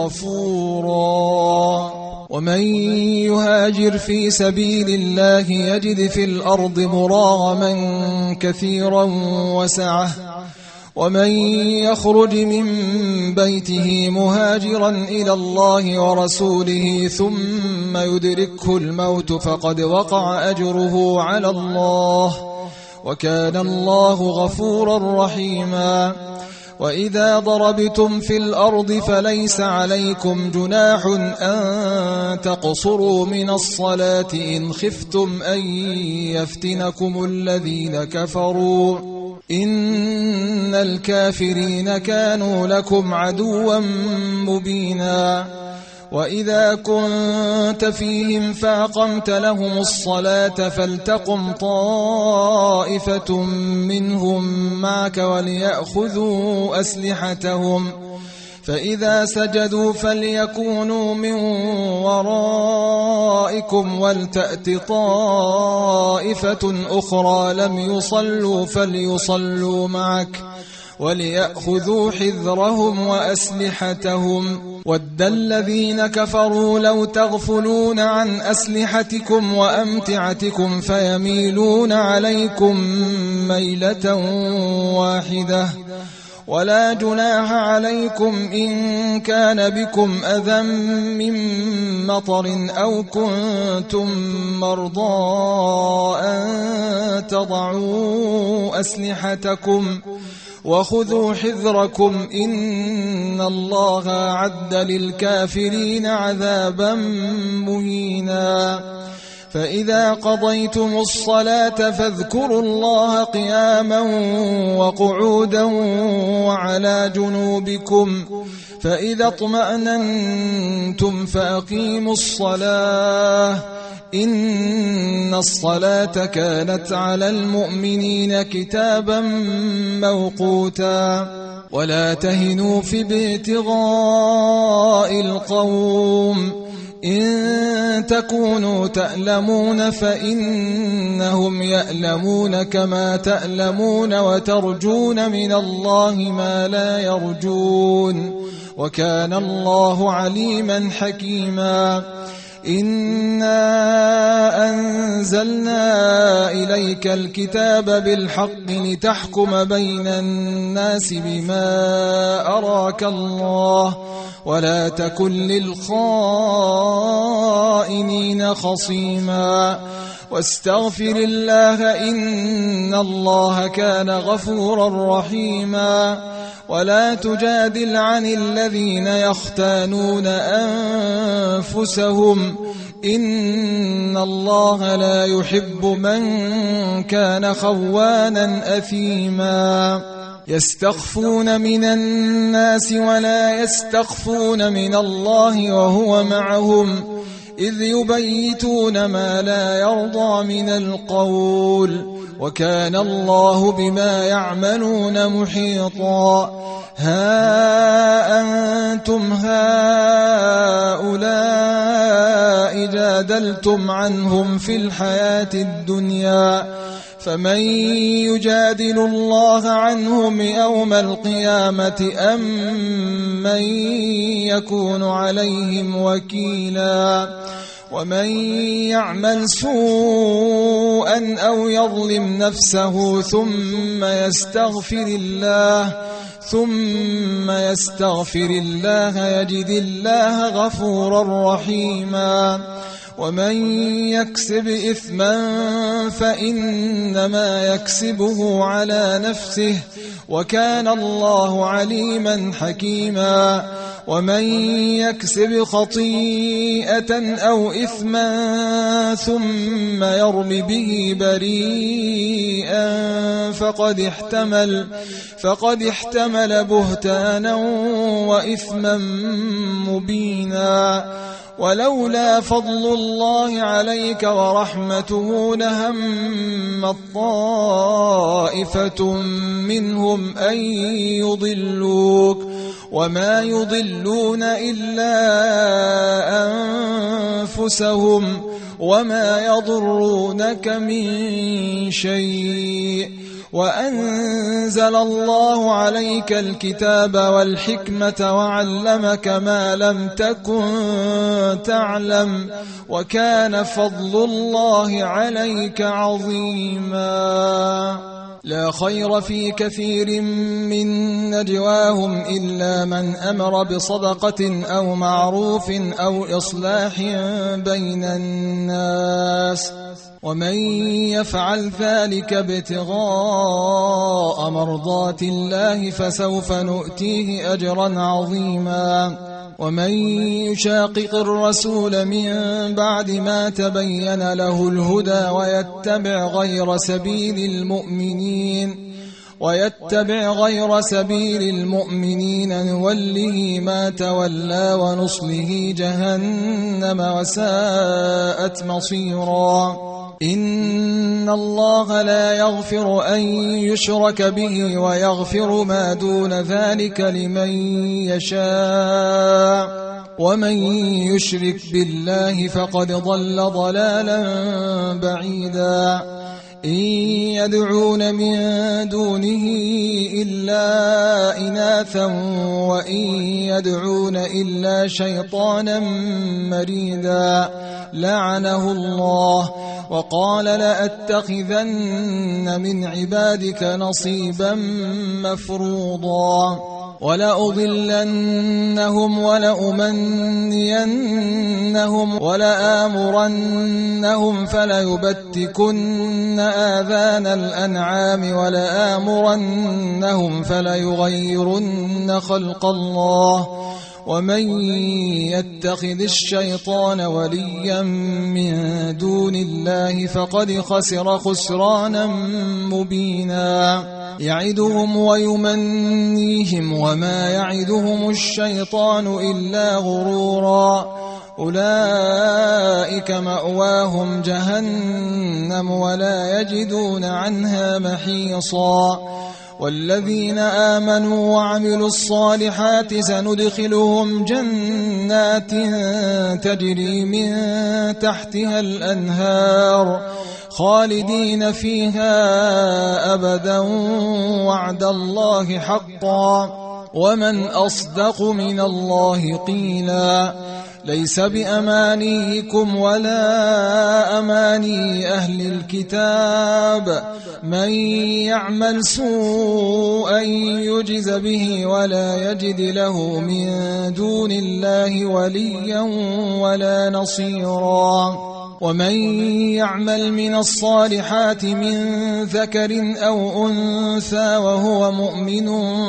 غفورا. ومن يهاجر في سبيل الله يجد في الأرض مراغما كثيرا وسعة ومن يخرج من بيته مهاجرا إلى الله ورسوله ثم يدركه الموت فقد وقع أجره على الله وكان الله غفورا رحيما. وإذا ضربتم في الأرض فليس عليكم جناح أن تقصروا من الصلاة إن خفتم أن يفتنكم الذين كفروا إن الكافرين كانوا لكم عدوا مبينا. وإذا كنت فيهم فأقمت لهم الصلاة فلتقم طائفة منهم معك وليأخذوا أسلحتهم فإذا سجدوا فليكونوا من ورائكم ولتأت طائفة أخرى لم يصلوا فليصلوا معك وليأخذوا حذرهم وأسلحتهم. ود الذين كفروا لو تغفلون عن أسلحتكم وأمتعتكم فيميلون عليكم ميلة واحدة. ولا جناح عليكم إن كان بكم أذى من مطر أو كنتم مرضى أن تضعوا أسلحتكم وخذوا حذركم إن الله أعد للكافرين عذابا مهينا. فإذا قضيتم الصلاة فاذكروا الله قياما وقعودا وعلى جنوبكم فإذا اطمأننتم فأقيموا الصلاة إن الصلاة كانت على المؤمنين كتابا موقوتا. ولا تهنوا في ابتغاء القوم إن تكونوا تألمون فإنهم يألمون كما تألمون وترجون من الله ما لا يرجون وكان الله عليما حكيما. إنا أنزلنا إليك الكتاب بالحق لتحكم بين الناس بما أراك الله ولا تكن للخائنين خصيما. واستغفر الله إن الله كان غفورا رحيما ولا تجادل عن الذين يختانون أنفسهم إن الله لا يحب من كان خوانا أثيما يستخفون من الناس ولا يستخفون من الله وهو معهم إذ يبيتون ما لا يرضى من القول وكان الله بما يعملون محيطا ها أنتم هؤلاء جادلتم عنهم في الحياة الدنيا فمن يجادل الله عنهم يوم القيامة أم من يكون عليهم وكيلا ومن يعمل سوءا أو يظلم نفسه ثم يستغفر الله يجد الله غفورا رحيما ومن يكسب إثما فإنما يكسبه على نفسه وكان الله عليما حكيما ومن يكسب خطيئة أو إثما ثم يرم به بريئا فقد احتمل بهتانا وإثما مبينا ولولا فضل الله عليك ورحمته لهم طائفة منهم أن يضلوك وما يضلون إلا أنفسهم وما يضرونك من شيء وأنزل الله عليك الكتاب والحكمة وعلمك ما لم تكن تعلم وكان فضل الله عليك عظيما لا خير في كثير من نجواهم إلا من أمر بصدقة أو معروف أو إصلاح بين الناس ومن يفعل ذلك ابتغاء مرضات الله فسوف نؤتيه أجرا عظيما ومن يشاقق الرسول من بعد ما تبين له الهدى ويتبع غير سبيل المؤمنين نوله ما تولى ونصله جهنم وساءت مصيرا إن الله لا يغفر أن يشرك به ويغفر ما دون ذلك لمن يشاء ومن يشرك بالله فقد ضل ضلالا بعيدا إن يدعون من دونه إلا إناثا وإن يدعون إلا شيطانا مريدا لعنه الله وقال لأتخذن من عبادك نصيبا مفروضا ولأضلنهم ولأمنينهم ولآمرنهم فليبتكن آذان الأنعام ولآمرنهم فليغيرن خلق الله ومن يتخذ الشيطان وليا من دون الله فقد خسر خسرانا مبينا يعدهم ويمنيهم وما يعدهم الشيطان إلا غرورا أولئك مأواهم جهنم ولا يجدون عنها محيصا والذين آمنوا وعملوا الصالحات سندخلهم جنات تجري من تحتها الأنهار خالدين فيها أبدا وعد الله حقا ومن أصدق من الله قيلا ليس بأمانيكم ولا أماني أهل الكتاب من يعمل سوءا يجز به ولا يجد له من دون الله وليا ولا نصيرا ومن يعمل من الصالحات من ذكر أو أنثى وهو مؤمن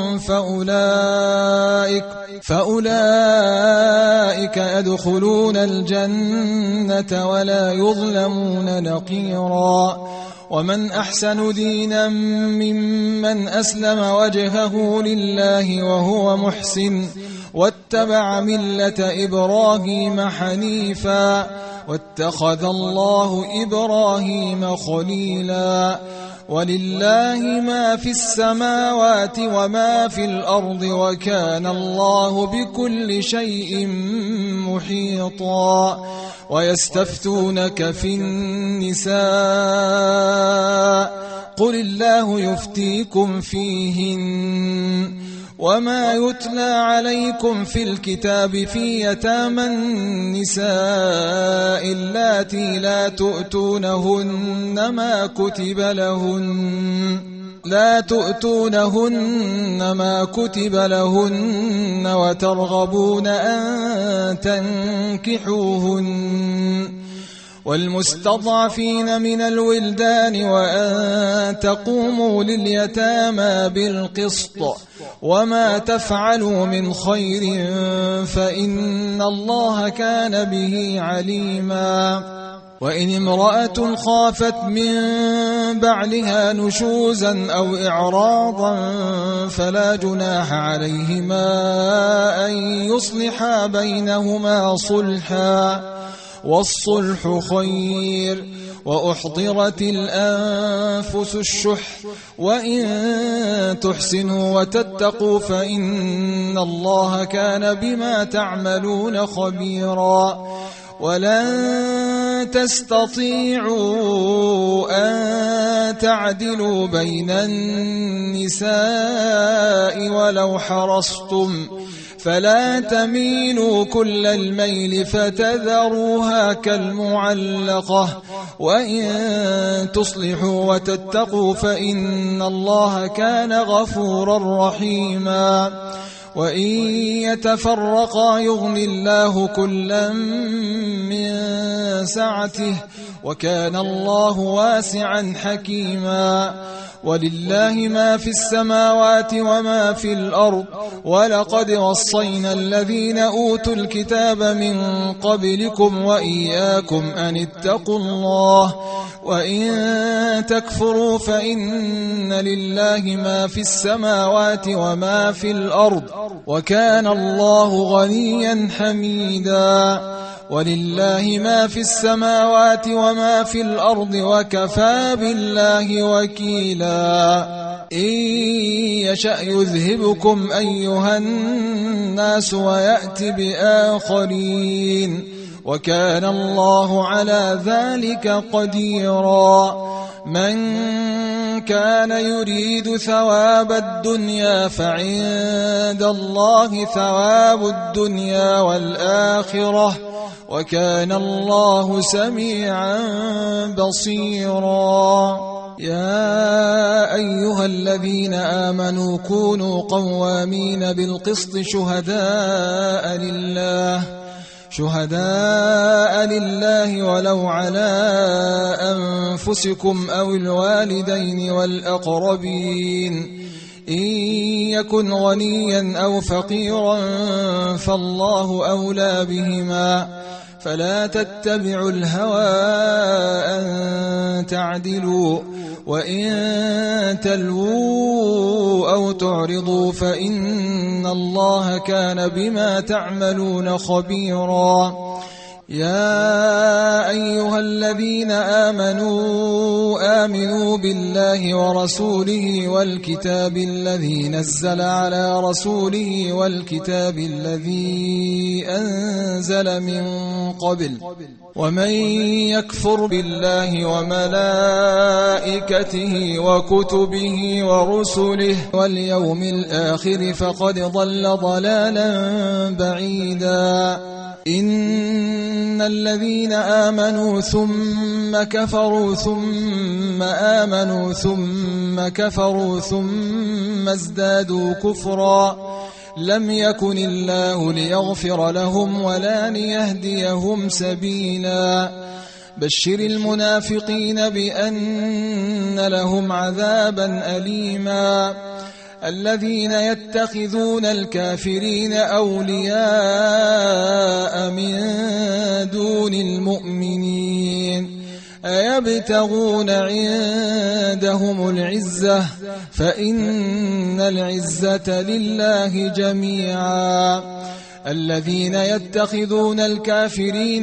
فأولئك يدخلون الجنة ولا يظلمون نقيرا. ومن أحسن دينا ممن أسلم وجهه لله وهو محسن واتبع ملة إبراهيم حنيفا واتخذ الله إبراهيم خليلا. ولله ما في السماوات وما في الأرض وكان الله بكل شيء محيطا. ويستفتونك في النساء قل الله يفتيكم فيهن وما يتلى عليكم في الكتاب في يتامى النساء اللاتي لا تؤتونهن ما كتب لهن وترغبون أن تنكحوهن والمستضعفين من الولدان وأن تقوموا لليتامى بالقسط وما تفعلوا من خير فإن الله كان به عليما. وإن امرأة خافت من بعلها نشوزا أو إعراضا فلا جناح عليهما أن يصلحا بينهما صلحا والصلح خير. وأحضرت الأنفس الشح وإن تحسنوا وتتقوا فإن الله كان بما تعملون خبيرا. ولن تستطيعوا أن تعدلوا بين النساء ولو حرصتم فلا تميلوا كل الميل فتذروها كالمعلقة. وإن تصلحوا وتتقوا فإن الله كان غفورا رحيما. وإن يتفرقا يغني الله كلا من سعته وكان الله واسعا حكيما. ولله ما في السماوات وما في الأرض ولقد وصينا الذين أوتوا الكتاب من قبلكم وإياكم أن اتقوا الله وإن تكفروا فإن لله ما في السماوات وما في الأرض وكان الله غنيا حميدا. ولله ما في السماوات وما في الأرض وكفى بالله وكيلا. إن يشأ يذهبكم أيها الناس ويأت بآخرين وكان الله على ذلك قديرا. من كان يريد ثواب الدنيا فعند الله ثواب الدنيا والآخرة وكان الله سميعا بصيرا. يا أيها الذين آمنوا كونوا قوامين بالقسط شهداء لله ولو على أنفسكم أو الوالدين والأقربين إن يكن غنيا أو فقيرا فالله أولى بهما فلا تتبعوا الهوى أن تعدلوا وإن تلووا أو تعرضوا فإن الله كان بما تعملون خبيرا. يا أيها الذين آمنوا بالله ورسوله والكتاب الذي نزل على رسوله والكتاب الذي أنزل من قبل ومن يكفر بالله وملائكته وكتبه ورسله واليوم الآخر فقد ضل ضلالا بعيدا. إن الذين آمنوا ثم كفروا ثم آمنوا ثم كفروا ثم ازدادوا كفرا لم يكن الله ليغفر لهم ولا ليهديهم سبيلا. بشر المنافقين بأن لهم عذابا أليما الذين يتخذون الكافرين أولياء من دون المؤمنين أيبتغون عندهم العزة فإن العزة لله جميعا الذين يتخذون الكافرين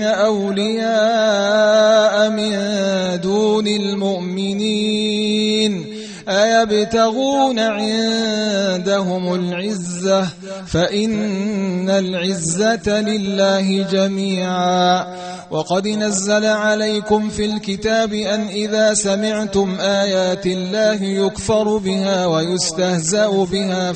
أولياء من دون المؤمنين أيبتغون عندهم العزة فإن العزة لله جميعا وقد نزل عليكم في الكتاب أن إذا سمعتم آيات الله يكفر بها ويستهزأ بها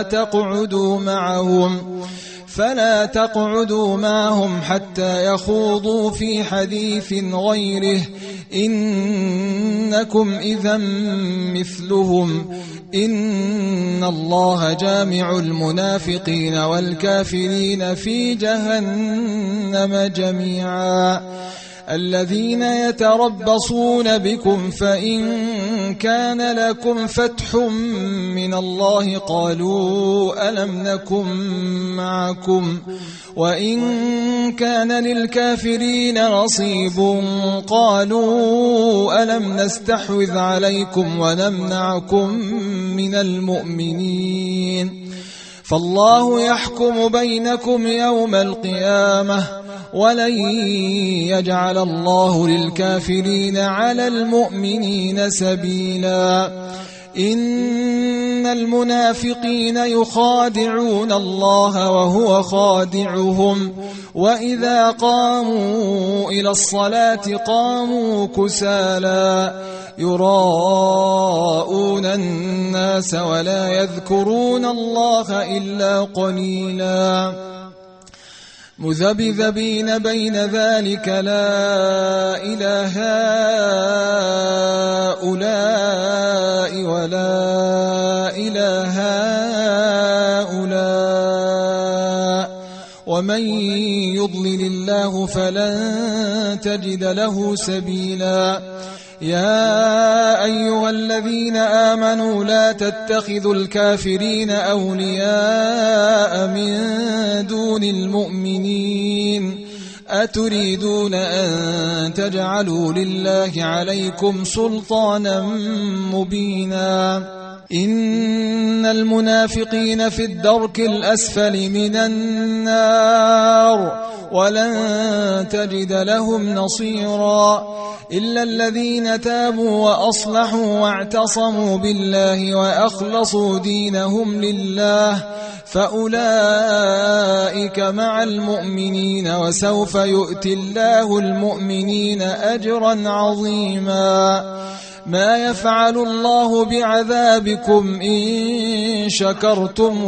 فلا تقعدوا معهم حتى يخوضوا في حديث غيره إنكم إذا مثلهم إن الله جامع المنافقين والكافرين في جهنم جميعا الذين يتربصون بكم فإن كان لكم فتح من الله قالوا ألم نكن معكم وإن كان للكافرين نصيب قالوا ألم نستحوذ عليكم ونمنعكم من المؤمنين فالله يحكم بينكم يوم القيامة ولن يجعل الله للكافرين على المؤمنين سبيلا إن المنافقين يخادعون الله وهو خادعهم وإذا قاموا إلى الصلاة قاموا كسالى يراءون الناس ولا يذكرون الله إلا قليلا مذبذبين بين ذلك لا إله هؤلاء ولا إله هؤلاء ومن يضلل الله فلن تجد له سبيلا يا أيها الذين آمنوا لا تتخذوا الكافرين أولياء من دون المؤمنين أتريدون أن تجعلوا لله عليكم سلطانا مبينا إن المنافقين في الدرك الأسفل من النار ولن تجد لهم نصيرا إلا الذين تابوا وأصلحوا واعتصموا بالله وأخلصوا دينهم لله فأولئك مع المؤمنين وسوف يؤتي الله المؤمنين أجرا عظيما ما يفعل الله بعذابكم إن شكرتم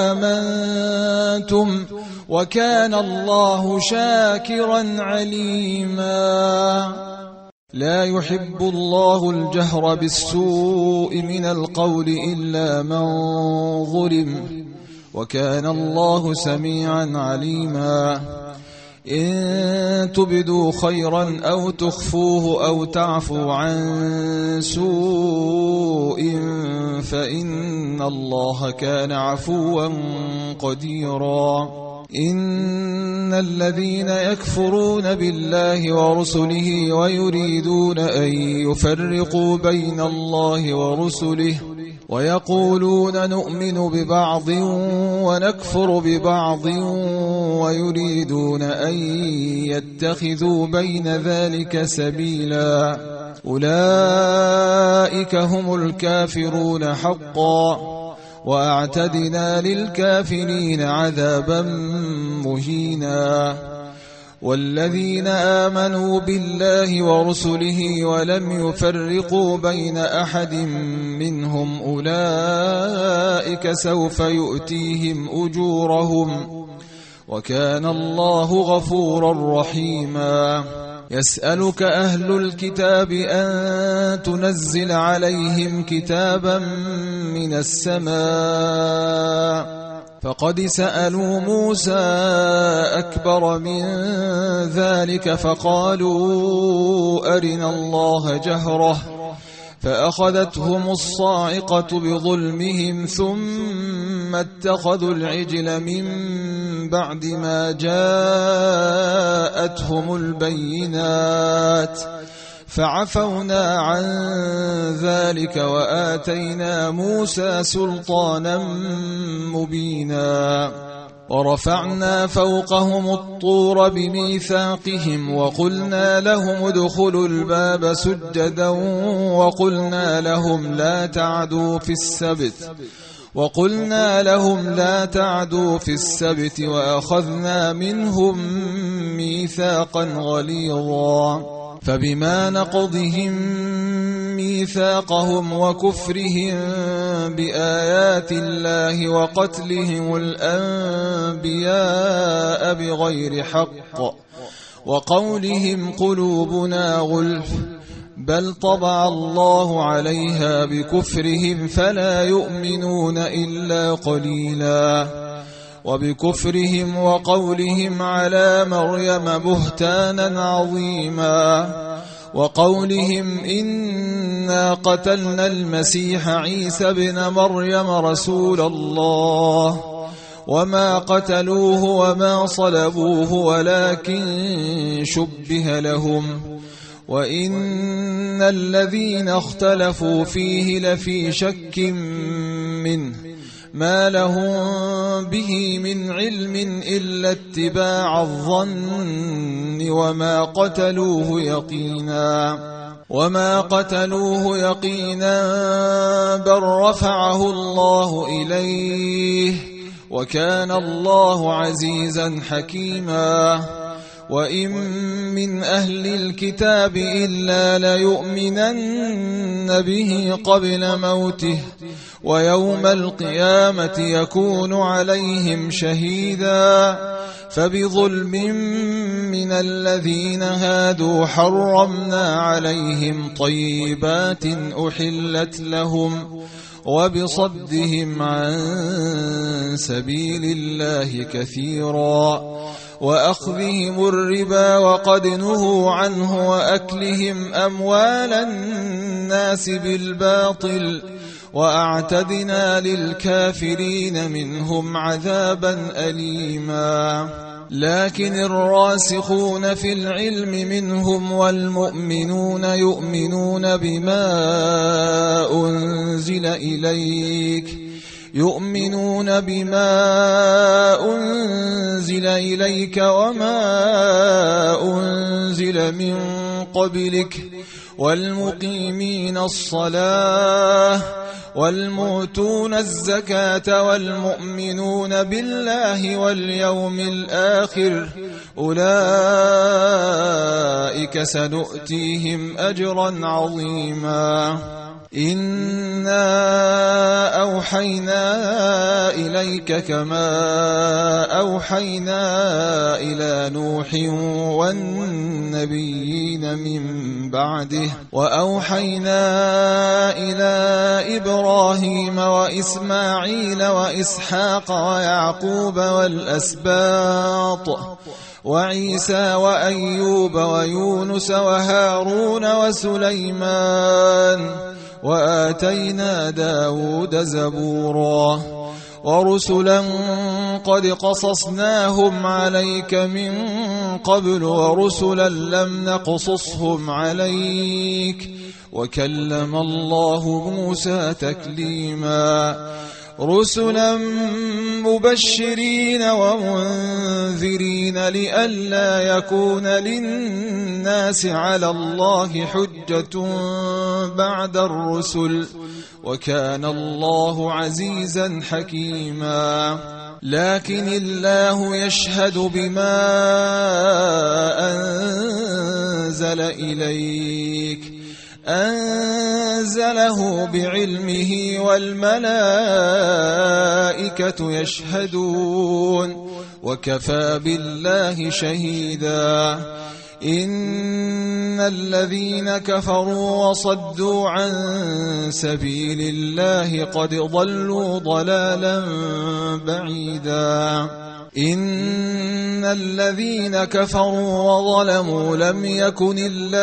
وآمنتم وكان الله شاكرا عليما لا يحب الله الجهر بالسوء من القول إلا من ظلم وكان الله سميعا عليما إن تبدوا خيرا أو تخفوه أو تعفوا عن سوء فإن الله كان عفوا قديرا إن الذين يكفرون بالله ورسله ويريدون أن يفرقوا بين الله ورسله ويقولون نؤمن ببعض ونكفر ببعض ويريدون أن يتخذوا بين ذلك سبيلا أولئك هم الكافرون حقا وأعتدنا للكافرين عذابا مهينا والذين آمنوا بالله ورسله ولم يفرقوا بين أحد منهم أولئك سوف يؤتيهم أجورهم وكان الله غفورا رحيما يسألك أهل الكتاب أن تنزل عليهم كتابا من السماء فقد سألوا موسى أكبر من ذلك فقالوا أرنا الله جهرة فأخذتهم الصاعقة بظلمهم ثم اتخذوا العجل من بعد ما جاءتهم البينات فعفونا عن ذلك وآتينا موسى سلطانا مبينا ورفعنا فوقهم الطور بميثاقهم وقلنا لهم ادخلوا الباب سجدا وقلنا لهم لا تعدوا في السبت وأخذنا منهم ميثاقا غليظا فبما نقضهم ميثاقهم وكفرهم بآيات الله وقتلهم الأنبياء بغير حق وقولهم قلوبنا غلف بل طبع الله عليها بكفرهم فلا يؤمنون إلا قليلا وبكفرهم وقولهم على مريم بهتانا عظيما وقولهم إنا قتلنا المسيح عيسى ابن مريم رسول الله وما قتلوه وما صلبوه ولكن شبه لهم وإن الذين اختلفوا فيه لفي شك منه ما لهم به من علم إلا اتباع الظن وما قتلوه يقينا بل رفعه الله إليه وكان الله عزيزا حكيما وإن من أهل الكتاب إلا ليؤمنن به قبل موته ويوم القيامة يكون عليهم شهيدا فبظلم من الذين هادوا حرمنا عليهم طيبات أحلت لهم وبصدهم عن سبيل الله كثيرا وأخذهم الربا وقد نهوا عنه وأكلهم أموال الناس بالباطل وأعتدنا للكافرين منهم عذابا أليما لكن الراسخون في العلم منهم والمؤمنون يؤمنون بما أنزل إليك وما أنزل من قبلك والمقيمين الصلاة والمؤتون الزكاة والمؤمنون بالله واليوم الآخر أولئك سنؤتيهم أجرا عظيما إنا أوحينا إليك كما أوحينا إلى نوح والنبيين من بعده وأوحينا إلى إبراهيم وإسماعيل وإسحاق ويعقوب والأسباط وعيسى وأيوب ويونس وهارون وسليمان وآتينا داود زبورا ورسلا قد قصصناهم عليك من قبل ورسلا لم نقصصهم عليك وكلم الله موسى تكليما رسلا مبشرين ومنذرين لئلا يكون للناس على الله حجة بعد الرسل وكان الله عزيزا حكيما لكن الله يشهد بما أنزل إليك أنزله بعلمه والملائكة يشهدون وكفى بالله شهيدا إن الذين كفروا وصدوا عن سبيل الله قد ضلوا ضلالا بعيدا إن الذين كفروا وظلموا لم يكن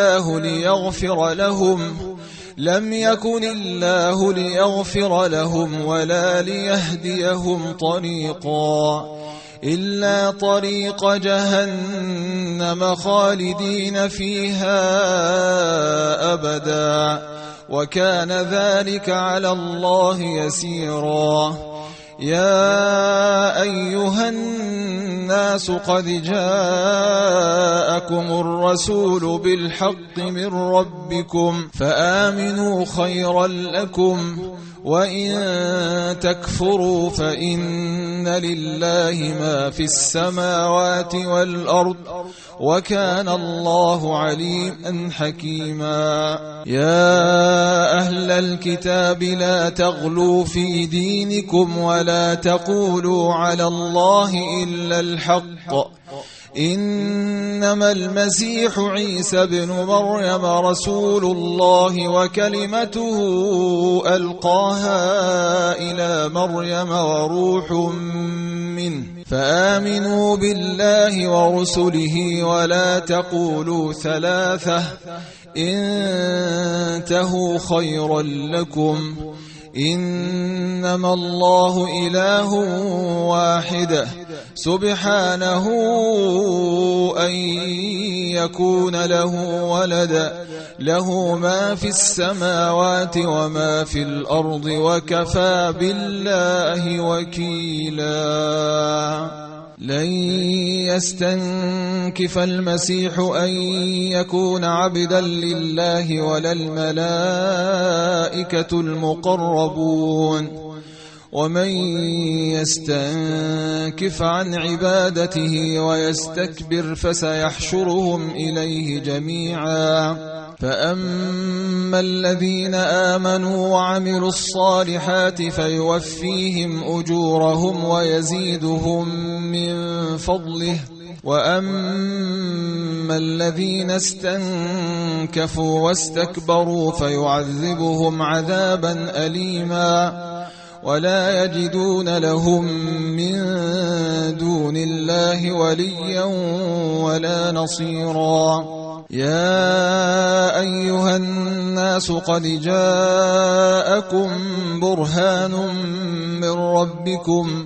الله ليغفر لهم ولا ليهديهم طريقا إلا طريق جهنم خالدين فيها أبدا وكان ذلك على الله يسيرا يا أيها الناس قد جاءكم الرسول بالحق من ربكم فآمنوا خيرا لكم وإن تكفروا فإن لله ما في السماوات والأرض وكان الله عليما حكيما يا أهل الكتاب لا تغلوا في دينكم ولا تقولوا على الله إلا الحق إنما المسيح عيسى بن مريم رسول الله وكلمته ألقاها إلى مريم وروح منه فآمنوا بالله ورسله ولا تقولوا ثلاثة انتهوا خيرا لكم إنما الله إله واحد سبحانه أن يكون له ولد له ما في السماوات وما في الأرض وكفى بالله وكيلا لن يستنكف المسيح أن يكون عبدا لله ولا الملائكة المقربون ومن يستنكف عن عبادته ويستكبر فسيحشرهم إليه جميعا فأما الذين آمنوا وعملوا الصالحات فيوفيهم أجورهم ويزيدهم من فضله وأما الذين استنكفوا واستكبروا فيعذبهم عذابا أليما ولا يجدون لهم من دون الله وليا ولا نصيرا يا أيها الناس قد جاءكم برهان من ربكم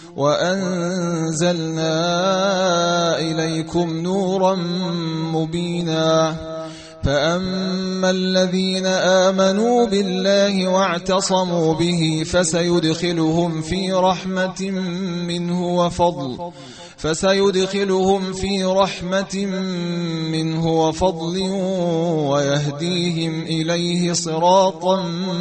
وأنزلنا إليكم نورا مبينا فأما الذين آمنوا بالله واعتصموا به فسيدخلهم في رحمة منه وفضل ويهديهم إليه صراطا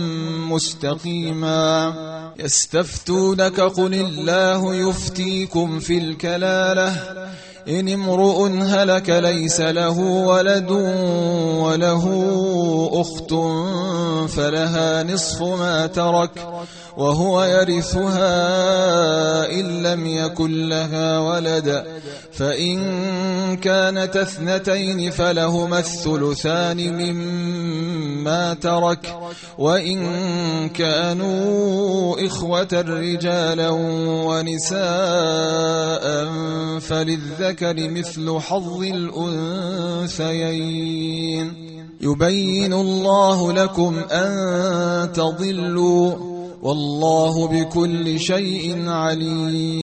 مستقيما يستفتونك قل الله يفتيكم في الكلالة إن امرؤ هلك ليس له ولد وله أخت فلها نصف ما ترك وهو يرثها إن لم يكن لها ولد فإن كانت اثنتين فلهما الثلثان مما ترك وإن كانوا إخوة رجالا ونساء فللذكر مثل حظ الأنثيين يبين الله لكم أن تضلوا والله بكل شيء عليم